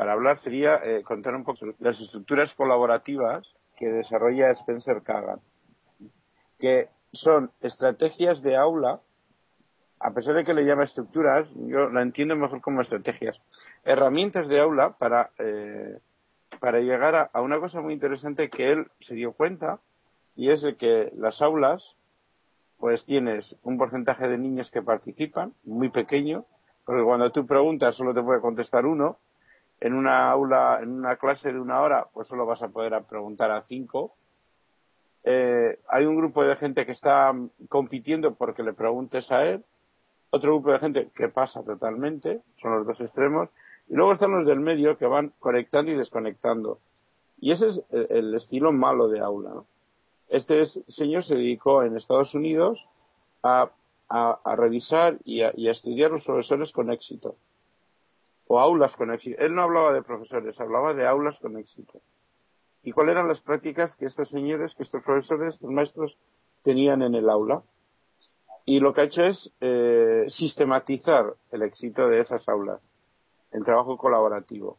para hablar sería contar un poco las estructuras colaborativas que desarrolla Spencer Kagan, que son estrategias de aula, a pesar de que le llama estructuras, yo la entiendo mejor como estrategias, herramientas de aula para llegar a una cosa muy interesante que él se dio cuenta, y es de que las aulas, pues tienes un porcentaje de niños que participan, muy pequeño, porque cuando tú preguntas solo te puede contestar uno. En una aula, en una clase de 1 hora, pues solo vas a poder preguntar a 5. Hay un grupo de gente que está compitiendo porque le preguntes a él, otro grupo de gente que pasa totalmente, son los dos extremos, y luego están los del medio que van conectando y desconectando. Y ese es el estilo malo de aula, ¿no? Este señor se dedicó en Estados Unidos a revisar y a estudiar los profesores con éxito, o aulas con éxito. Él no hablaba de profesores, hablaba de aulas con éxito. ¿Y cuáles eran las prácticas que estos señores, que estos profesores, estos maestros tenían en el aula? Y lo que ha hecho es sistematizar el éxito de esas aulas, el trabajo colaborativo.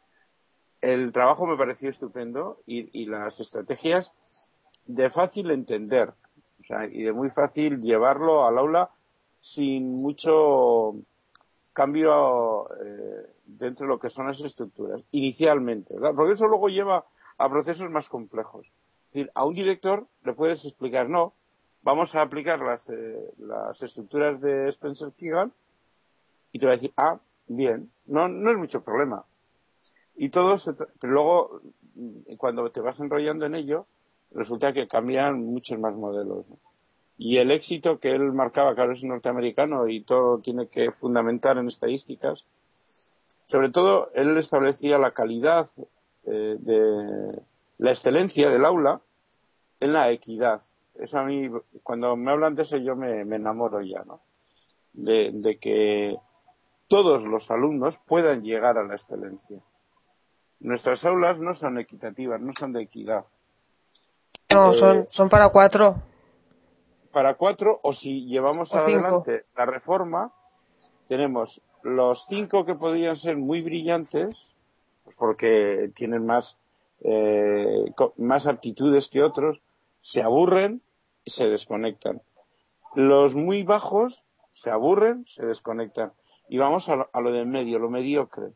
El trabajo me pareció estupendo y las estrategias de fácil entender, o sea, y de muy fácil llevarlo al aula sin mucho cambio dentro de lo que son las estructuras, inicialmente, ¿verdad? Porque eso luego lleva a procesos más complejos. Es decir, a un director le puedes explicar, no, vamos a aplicar las estructuras de Spencer Kagan, y te va a decir, bien, no es mucho problema. Y pero luego, cuando te vas enrollando en ello, resulta que cambian muchos más modelos, ¿no? Y el éxito que él marcaba, claro, es norteamericano y todo tiene que fundamentar en estadísticas. Sobre todo, él establecía la calidad de la excelencia del aula en la equidad. Eso a mí, cuando me hablan de eso, yo me enamoro ya, ¿no? De que todos los alumnos puedan llegar a la excelencia. Nuestras aulas no son equitativas, no son de equidad. No, son para 4. Para 4, o si llevamos adelante la reforma, tenemos los 5 que podrían ser muy brillantes, porque tienen más aptitudes que otros, se aburren y se desconectan. Los muy bajos se aburren, se desconectan. Y vamos a lo del medio, lo mediocre.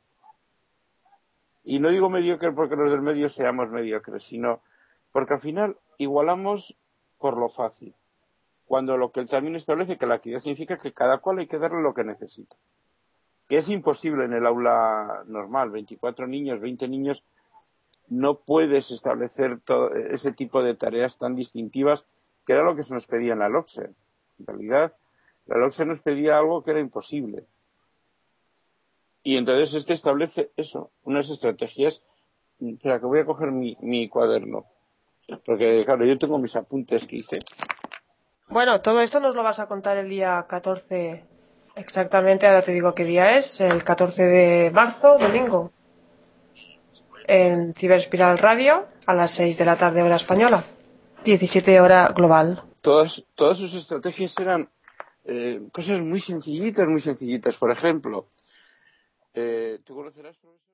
Y no digo mediocre porque los del medio seamos mediocres, sino porque al final igualamos por lo fácil. Cuando lo que él también establece que la equidad significa que cada cual hay que darle lo que necesita. Que es imposible en el aula normal, 24 niños, 20 niños, no puedes establecer todo ese tipo de tareas tan distintivas, que era lo que se nos pedía en la LOCSE. En realidad, la LOCSE nos pedía algo que era imposible. Y entonces establece eso, unas estrategias. Espera, que voy a coger mi cuaderno, porque claro, yo tengo mis apuntes que hice. Bueno, todo esto nos lo vas a contar el día 14, exactamente, ahora te digo qué día es, el 14 de marzo, domingo, en Ciberespiral Radio, a las 6 de la tarde hora española, 17 hora global. Todas sus estrategias eran cosas muy sencillitas, muy sencillitas. Por ejemplo, ¿tú conocerás, profesor?